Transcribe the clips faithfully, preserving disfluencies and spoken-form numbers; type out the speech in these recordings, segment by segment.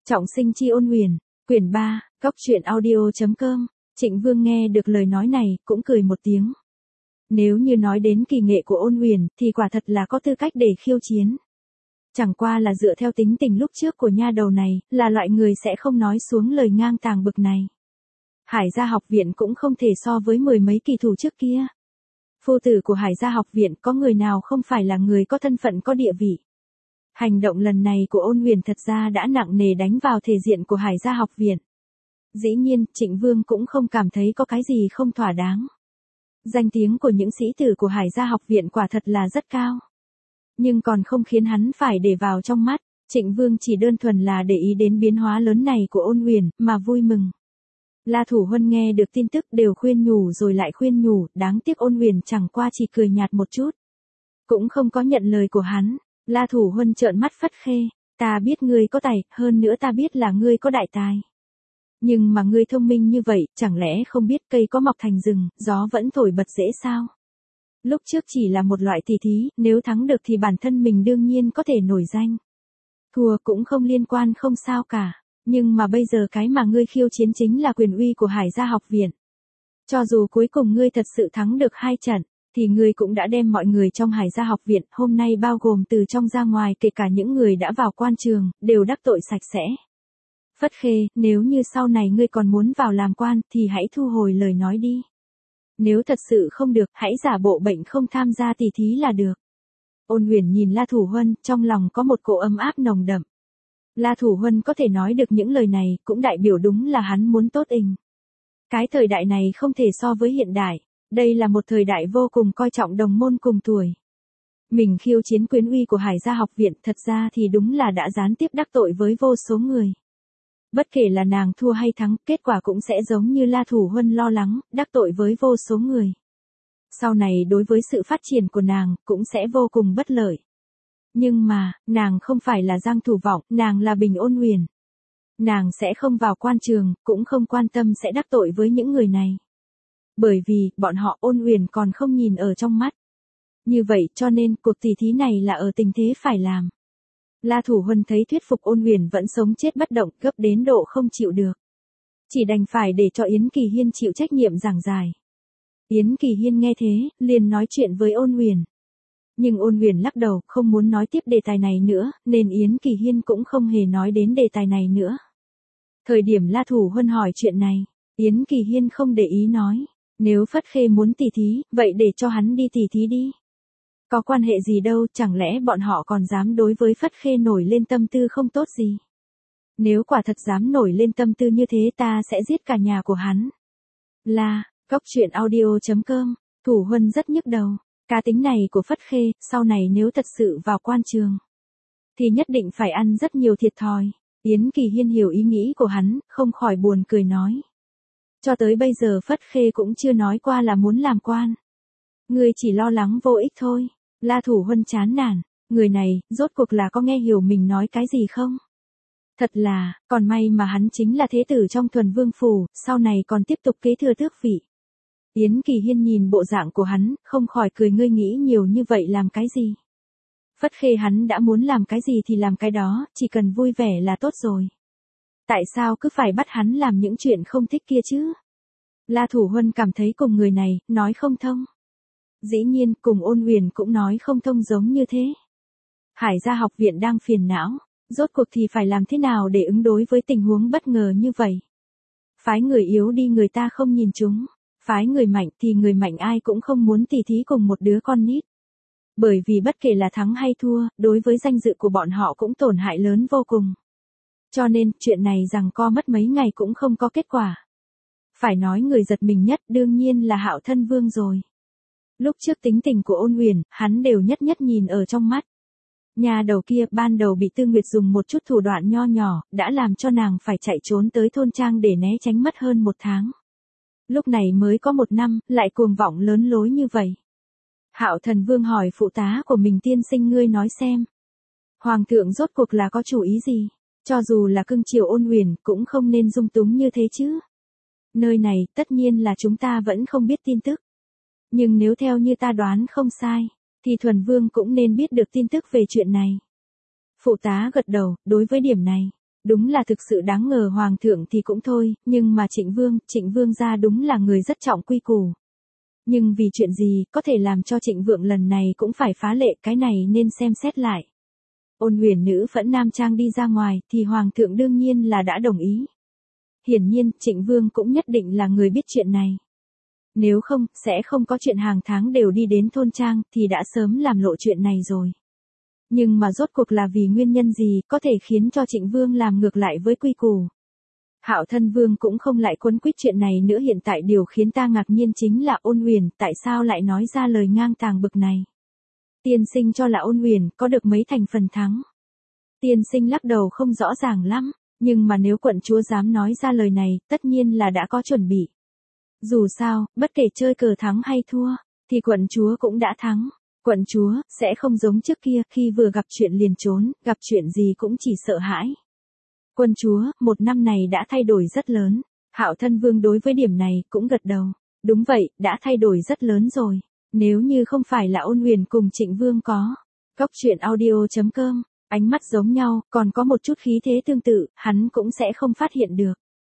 Trọng sinh chi ôn huyền, quyển ba, góc truyện audio chấm com. Trịnh Vương nghe được lời nói này, cũng cười một tiếng. Nếu như nói đến kỳ nghệ của ôn huyền, thì quả thật là có tư cách để khiêu chiến. Chẳng qua là dựa theo tính tình lúc trước của nha đầu này, là loại người sẽ không nói xuống lời ngang tàng bực này. Hải gia học viện cũng không thể so với mười mấy kỳ thủ trước kia. Phu tử của Hải gia học viện có người nào không phải là người có thân phận có địa vị. Hành động lần này của ôn huyền thật ra đã nặng nề đánh vào thể diện của Hải gia học viện. Dĩ nhiên, Trịnh Vương cũng không cảm thấy có cái gì không thỏa đáng. Danh tiếng của những sĩ tử của Hải gia học viện quả thật là rất cao. Nhưng còn không khiến hắn phải để vào trong mắt, Trịnh Vương chỉ đơn thuần là để ý đến biến hóa lớn này của ôn huyền, mà vui mừng. La Thủ Huân nghe được tin tức đều khuyên nhủ rồi lại khuyên nhủ, đáng tiếc ôn huyền chẳng qua chỉ cười nhạt một chút. Cũng không có nhận lời của hắn. La Thủ Huân trợn mắt Phất Khê, ta biết ngươi có tài, hơn nữa ta biết là ngươi có đại tài. Nhưng mà ngươi thông minh như vậy, chẳng lẽ không biết cây có mọc thành rừng, gió vẫn thổi bật dễ sao? Lúc trước chỉ là một loại tỷ thí, nếu thắng được thì bản thân mình đương nhiên có thể nổi danh. Thua cũng không liên quan không sao cả, nhưng mà bây giờ cái mà ngươi khiêu chiến chính là quyền uy của Hải gia học viện. Cho dù cuối cùng ngươi thật sự thắng được hai trận, thì ngươi cũng đã đem mọi người trong Hải gia học viện, hôm nay bao gồm từ trong ra ngoài kể cả những người đã vào quan trường, đều đắc tội sạch sẽ. Phất Khê, nếu như sau này ngươi còn muốn vào làm quan, thì hãy thu hồi lời nói đi. Nếu thật sự không được, hãy giả bộ bệnh không tham gia tỷ thí là được. Ôn huyền nhìn La Thủ Huân, trong lòng có một cỗ ấm áp nồng đậm. La Thủ Huân có thể nói được những lời này, cũng đại biểu đúng là hắn muốn tốt ình. Cái thời đại này không thể so với hiện đại. Đây là một thời đại vô cùng coi trọng đồng môn cùng tuổi. Mình khiêu chiến quyền uy của Hải gia học viện, thật ra thì đúng là đã gián tiếp đắc tội với vô số người. Bất kể là nàng thua hay thắng, kết quả cũng sẽ giống như La Thủ Huân lo lắng, đắc tội với vô số người. Sau này đối với sự phát triển của nàng, cũng sẽ vô cùng bất lợi. Nhưng mà, nàng không phải là Giang Thủ Vọng, nàng là Bình Ôn Huyền. Nàng sẽ không vào quan trường, cũng không quan tâm sẽ đắc tội với những người này. Bởi vì, bọn họ ôn huyền còn không nhìn ở trong mắt. Như vậy cho nên, cuộc tỷ thí này là ở tình thế phải làm. La Thủ Huân thấy thuyết phục ôn huyền vẫn sống chết bất động, gấp đến độ không chịu được. Chỉ đành phải để cho Yến Kỳ Hiên chịu trách nhiệm giảng giải. Yến Kỳ Hiên nghe thế, liền nói chuyện với ôn huyền. Nhưng ôn huyền lắc đầu, không muốn nói tiếp đề tài này nữa, nên Yến Kỳ Hiên cũng không hề nói đến đề tài này nữa. Thời điểm La Thủ Huân hỏi chuyện này, Yến Kỳ Hiên không để ý nói. Nếu Phất Khê muốn tỉ thí, vậy để cho hắn đi tỉ thí đi. Có quan hệ gì đâu, chẳng lẽ bọn họ còn dám đối với Phất Khê nổi lên tâm tư không tốt gì. Nếu quả thật dám nổi lên tâm tư như thế ta sẽ giết cả nhà của hắn. Là, góc truyện audio chấm com, Thủ Huân rất nhức đầu. Cá tính này của Phất Khê, sau này nếu thật sự vào quan trường, thì nhất định phải ăn rất nhiều thiệt thòi. Yến Kỳ Hiên hiểu ý nghĩ của hắn, không khỏi buồn cười nói. Cho tới bây giờ Phất Khê cũng chưa nói qua là muốn làm quan. Ngươi chỉ lo lắng vô ích thôi. La Thủ Huân chán nản, người này, rốt cuộc là có nghe hiểu mình nói cái gì không? Thật là, còn may mà hắn chính là thế tử trong Thuần Vương phủ, sau này còn tiếp tục kế thừa tước vị. Yến Kỳ Hiên nhìn bộ dạng của hắn, không khỏi cười, ngươi nghĩ nhiều như vậy làm cái gì? Phất Khê hắn đã muốn làm cái gì thì làm cái đó, chỉ cần vui vẻ là tốt rồi. Tại sao cứ phải bắt hắn làm những chuyện không thích kia chứ? La Thủ Huân cảm thấy cùng người này, nói không thông. Dĩ nhiên, cùng ôn huyền cũng nói không thông giống như thế. Hải gia học viện đang phiền não, rốt cuộc thì phải làm thế nào để ứng đối với tình huống bất ngờ như vậy? Phái người yếu đi người ta không nhìn chúng, phái người mạnh thì người mạnh ai cũng không muốn tỉ thí cùng một đứa con nít. Bởi vì bất kể là thắng hay thua, đối với danh dự của bọn họ cũng tổn hại lớn vô cùng. Cho nên, chuyện này giằng co mất mấy ngày cũng không có kết quả. Phải nói người giật mình nhất đương nhiên là Hạo Thân Vương rồi. Lúc trước tính tình của ôn huyền, hắn đều nhất nhất nhìn ở trong mắt. Nhà đầu kia ban đầu bị Tư Nguyệt dùng một chút thủ đoạn nho nhỏ, đã làm cho nàng phải chạy trốn tới thôn trang để né tránh mất hơn một tháng. Lúc này mới có một năm, lại cuồng vọng lớn lối như vậy. Hạo Thần Vương hỏi phụ tá của mình, tiên sinh ngươi nói xem. Hoàng thượng rốt cuộc là có chủ ý gì? Cho dù là cưng chiều ôn huyền, cũng không nên dung túng như thế chứ. Nơi này, tất nhiên là chúng ta vẫn không biết tin tức. Nhưng nếu theo như ta đoán không sai, thì Thuần Vương cũng nên biết được tin tức về chuyện này. Phụ tá gật đầu, đối với điểm này, Đúng là thực sự đáng ngờ hoàng thượng thì cũng thôi, nhưng mà Trịnh Vương, Trịnh Vương gia đúng là người rất trọng quy củ. Nhưng vì chuyện gì có thể làm cho Trịnh Vượng lần này cũng phải phá lệ, cái này nên xem xét lại. Ôn Huyền nữ phẫn nam trang đi ra ngoài thì hoàng thượng đương nhiên là đã đồng ý. Hiển nhiên Trịnh Vương cũng nhất định là người biết chuyện này. Nếu không, sẽ không có chuyện hàng tháng đều đi đến thôn trang thì đã sớm làm lộ chuyện này rồi. Nhưng mà rốt cuộc là vì nguyên nhân gì có thể khiến cho Trịnh Vương làm ngược lại với quy củ. Hạo Thân Vương cũng không lại quấn quýt chuyện này nữa, hiện tại điều khiến ta ngạc nhiên chính là Ôn Huyền tại sao lại nói ra lời ngang tàng bực này. Tiên sinh cho là Ôn Huyền có được mấy thành phần thắng. Tiên sinh lắc đầu không rõ ràng lắm, nhưng mà nếu quận chúa dám nói ra lời này, tất nhiên là đã có chuẩn bị. Dù sao, bất kể chơi cờ thắng hay thua, thì quận chúa cũng đã thắng. Quận chúa sẽ không giống trước kia khi vừa gặp chuyện liền trốn, gặp chuyện gì cũng chỉ sợ hãi. Quân chúa, một năm này đã thay đổi rất lớn. Hạo Thân Vương đối với điểm này cũng gật đầu. Đúng vậy, đã thay đổi rất lớn rồi. Nếu như không phải là Ôn Huyền cùng Trịnh Vương có Cốc truyện audio chấm com, ánh mắt giống nhau, còn có một chút khí thế tương tự, hắn cũng sẽ không phát hiện được.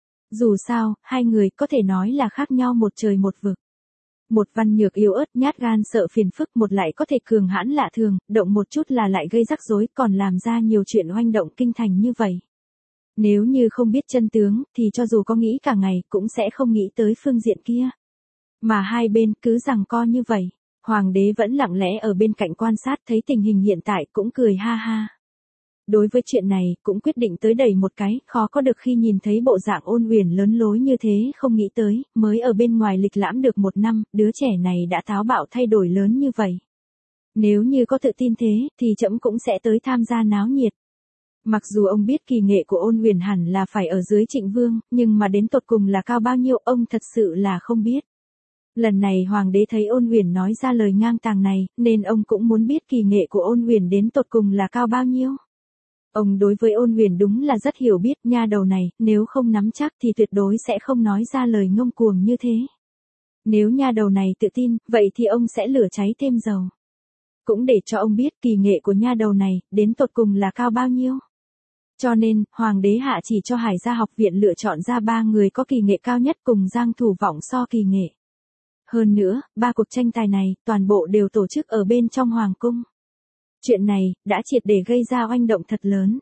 Dù sao, hai người có thể nói là khác nhau một trời một vực. Một văn nhược yếu ớt nhát gan sợ phiền phức, một lại có thể cường hãn lạ thường, động một chút là lại gây rắc rối, còn làm ra nhiều chuyện oanh động kinh thành như vậy. Nếu như không biết chân tướng, thì cho dù có nghĩ cả ngày, cũng sẽ không nghĩ tới phương diện kia. Mà hai bên cứ giằng co như vậy, hoàng đế vẫn lặng lẽ ở bên cạnh quan sát, thấy tình hình hiện tại cũng cười ha ha. Đối với chuyện này, cũng quyết định tới đẩy một cái, khó có được khi nhìn thấy bộ dạng Ôn Huyền lớn lối như thế, không nghĩ tới, mới ở bên ngoài lịch lãm được một năm, đứa trẻ này đã táo bạo thay đổi lớn như vậy. Nếu như có tự tin thế, thì trẫm cũng sẽ tới tham gia náo nhiệt. Mặc dù ông biết kỳ nghệ của Ôn Huyền hẳn là phải ở dưới Trịnh Vương, nhưng mà đến tột cùng là cao bao nhiêu ông thật sự là không biết. Lần này hoàng đế thấy Ôn Huyền nói ra lời ngang tàng này, nên ông cũng muốn biết kỳ nghệ của Ôn Huyền đến tột cùng là cao bao nhiêu. Ông đối với Ôn Huyền đúng là rất hiểu biết, nha đầu này, nếu không nắm chắc thì tuyệt đối sẽ không nói ra lời ngông cuồng như thế. Nếu nha đầu này tự tin, vậy thì ông sẽ lửa cháy thêm dầu. Cũng để cho ông biết kỳ nghệ của nha đầu này, đến tột cùng là cao bao nhiêu. Cho nên, hoàng đế hạ chỉ cho Hải Gia học viện lựa chọn ra ba người có kỳ nghệ cao nhất cùng Giang Thủ Vọng so kỳ nghệ. Hơn nữa, ba cuộc tranh tài này, toàn bộ đều tổ chức ở bên trong hoàng cung. Chuyện này, đã triệt để gây ra oanh động thật lớn.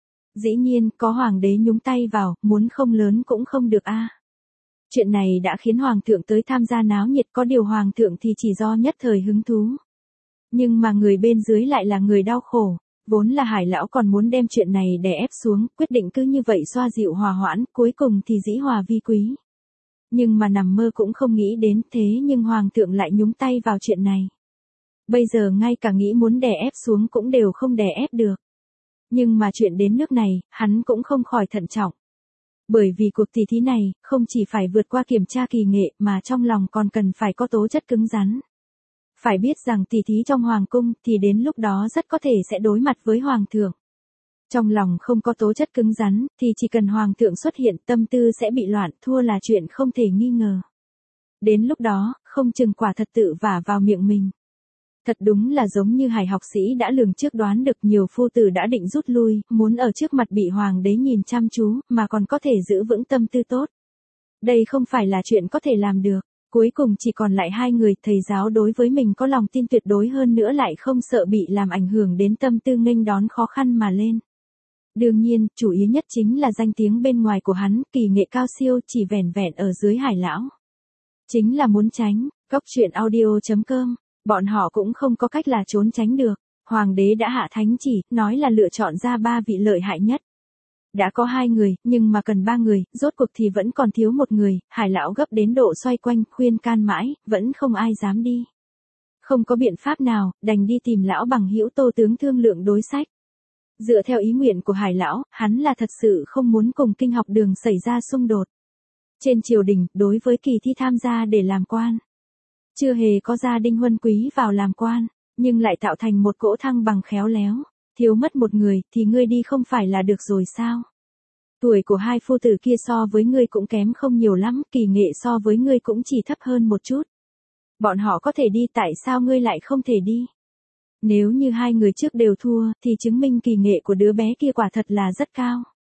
Dĩ nhiên, có hoàng đế nhúng tay vào, muốn không lớn cũng không được a. Chuyện này đã khiến hoàng thượng tới tham gia náo nhiệt, có điều hoàng thượng thì chỉ do nhất thời hứng thú. Nhưng mà người bên dưới lại là người đau khổ. Vốn là Hải lão còn muốn đem chuyện này đè ép xuống, quyết định cứ như vậy xoa dịu hòa hoãn, cuối cùng thì dĩ hòa vi quý. Nhưng mà nằm mơ cũng không nghĩ đến thế, nhưng hoàng thượng lại nhúng tay vào chuyện này. Bây giờ ngay cả nghĩ muốn đè ép xuống cũng đều không đè ép được. Nhưng mà chuyện đến nước này, hắn cũng không khỏi thận trọng. Bởi vì cuộc tỷ thí này, không chỉ phải vượt qua kiểm tra kỳ nghệ, mà trong lòng còn cần phải có tố chất cứng rắn. Phải biết rằng tỷ thí trong hoàng cung thì đến lúc đó rất có thể sẽ đối mặt với hoàng thượng. Trong lòng không có tố chất cứng rắn, thì chỉ cần hoàng thượng xuất hiện, tâm tư sẽ bị loạn, thua là chuyện không thể nghi ngờ. Đến lúc đó, không chừng quả thật tự vả vào miệng mình. Thật đúng là giống như Hải học sĩ đã lường trước đoán được, nhiều phu tử đã định rút lui, muốn ở trước mặt bị hoàng đế nhìn chăm chú, mà còn có thể giữ vững tâm tư tốt. Đây không phải là chuyện có thể làm được. Cuối cùng chỉ còn lại hai người, thầy giáo đối với mình có lòng tin tuyệt đối, hơn nữa lại không sợ bị làm ảnh hưởng đến tâm tư, nghênh đón khó khăn mà lên. Đương nhiên, chủ yếu nhất chính là danh tiếng bên ngoài của hắn, kỳ nghệ cao siêu, chỉ vẻn vẹn ở dưới Hải lão. Chính là muốn tránh. Cốc truyện audio chấm com, bọn họ cũng không có cách là trốn tránh được. Hoàng đế đã hạ thánh chỉ, nói là lựa chọn ra ba vị lợi hại nhất. Đã có hai người, nhưng mà cần ba người, rốt cuộc thì vẫn còn thiếu một người. Hải lão gấp đến độ xoay quanh, khuyên can mãi, vẫn không ai dám đi. Không có biện pháp nào, đành đi tìm lão bằng hữu Tô tướng thương lượng đối sách. Dựa theo ý nguyện của Hải lão, hắn là thật sự không muốn cùng Kinh học đường xảy ra xung đột. Trên triều đình, đối với kỳ thi tham gia để làm quan, chưa hề có gia đình huân quý vào làm quan, nhưng lại tạo thành một cỗ thăng bằng khéo léo. Thiếu mất một người, thì ngươi đi không phải là được rồi sao? Tuổi của hai phu tử kia so với ngươi cũng kém không nhiều lắm, kỳ nghệ so với ngươi cũng chỉ thấp hơn một chút. Bọn họ có thể đi, tại sao ngươi lại không thể đi? Nếu như hai người trước đều thua, thì chứng minh kỳ nghệ của đứa bé kia quả thật là rất cao.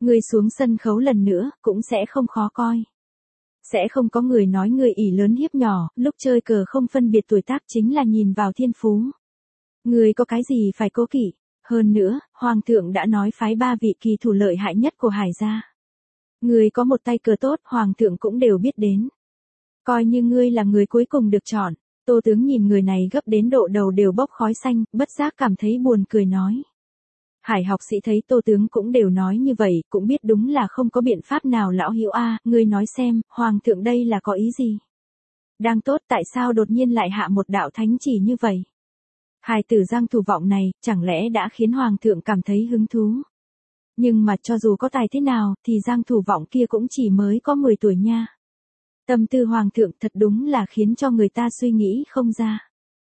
Ngươi xuống sân khấu lần nữa, cũng sẽ không khó coi. Sẽ không có người nói ngươi ỷ lớn hiếp nhỏ, lúc chơi cờ không phân biệt tuổi tác chính là nhìn vào thiên phú. Ngươi có cái gì phải cố kỵ, hơn nữa, Hoàng thượng đã nói phái ba vị kỳ thủ lợi hại nhất của Hải gia. Ngươi có một tay cờ tốt, Hoàng thượng cũng đều biết đến. Coi như ngươi là người cuối cùng được chọn, Tô tướng nhìn người này gấp đến độ đầu đều bốc khói xanh, bất giác cảm thấy buồn cười nói. Hải học sĩ thấy Tô tướng cũng đều nói như vậy, cũng biết đúng là không có biện pháp nào lão hữu a, ngươi nói xem, Hoàng thượng đây là có ý gì? Đang tốt tại sao đột nhiên lại hạ một đạo thánh chỉ như vậy? Hài tử Giang Thủ Vọng này, chẳng lẽ đã khiến Hoàng thượng cảm thấy hứng thú? Nhưng mà cho dù có tài thế nào, thì Giang Thủ Vọng kia cũng chỉ mới có mười tuổi nha. Tâm tư Hoàng thượng thật đúng là khiến cho người ta suy nghĩ không ra.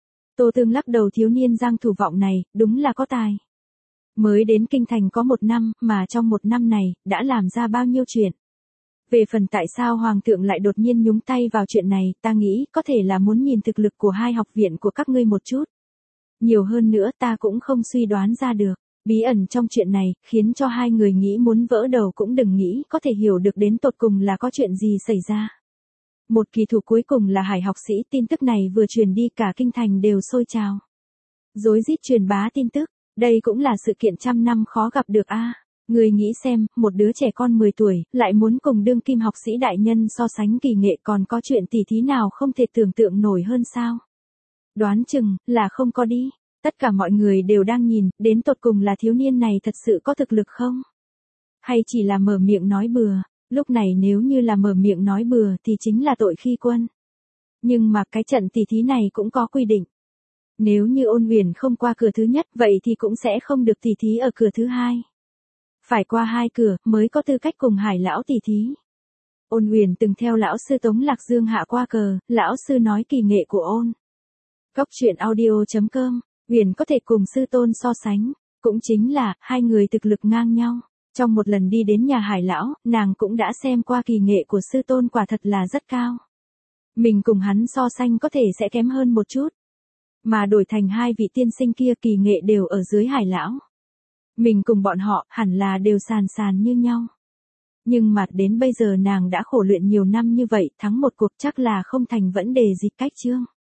Tô Tương lắc đầu, thiếu niên Giang Thủ Vọng này, đúng là có tài. Mới đến kinh thành có một năm, mà trong một năm này, đã làm ra bao nhiêu chuyện. Về phần tại sao Hoàng thượng lại đột nhiên nhúng tay vào chuyện này, ta nghĩ có thể là muốn nhìn thực lực của hai học viện của các ngươi một chút. Nhiều hơn nữa ta cũng không suy đoán ra được. Bí ẩn trong chuyện này, khiến cho hai người nghĩ muốn vỡ đầu cũng đừng nghĩ có thể hiểu được đến tột cùng là có chuyện gì xảy ra. Một kỳ thủ cuối cùng là Hải học sĩ, tin tức này vừa truyền đi cả kinh thành đều sôi trào. Rối rít truyền bá tin tức, đây cũng là sự kiện trăm năm khó gặp được a. Người nghĩ xem, một đứa trẻ con mười tuổi, lại muốn cùng đương kim học sĩ đại nhân so sánh kỳ nghệ, còn có chuyện tỉ thí nào không thể tưởng tượng nổi hơn sao? Đoán chừng, là không có đi. Tất cả mọi người đều đang nhìn, đến tột cùng là thiếu niên này thật sự có thực lực không? Hay chỉ là mở miệng nói bừa? Lúc này nếu như là mở miệng nói bừa thì chính là tội khi quân. Nhưng mà cái trận tỉ thí này cũng có quy định. Nếu như Ôn Huyền không qua cửa thứ nhất, vậy thì cũng sẽ không được tỉ thí ở cửa thứ hai. Phải qua hai cửa mới có tư cách cùng Hải lão tỉ thí. Ôn Huyền từng theo lão sư Tống Lạc Dương hạ qua cờ, lão sư nói kỳ nghệ của Ôn. Góc truyện audio chấm com, Huyền có thể cùng sư tôn so sánh, cũng chính là hai người thực lực ngang nhau. Trong một lần đi đến nhà Hải lão, nàng cũng đã xem qua kỳ nghệ của sư tôn, quả thật là rất cao. Mình cùng hắn so sánh có thể sẽ kém hơn một chút. Mà đổi thành hai vị tiên sinh kia kỳ nghệ đều ở dưới Hải lão. Mình cùng bọn họ hẳn là đều sàn sàn như nhau. Nhưng mà đến bây giờ nàng đã khổ luyện nhiều năm như vậy, thắng một cuộc chắc là không thành vấn đề gì cách chương.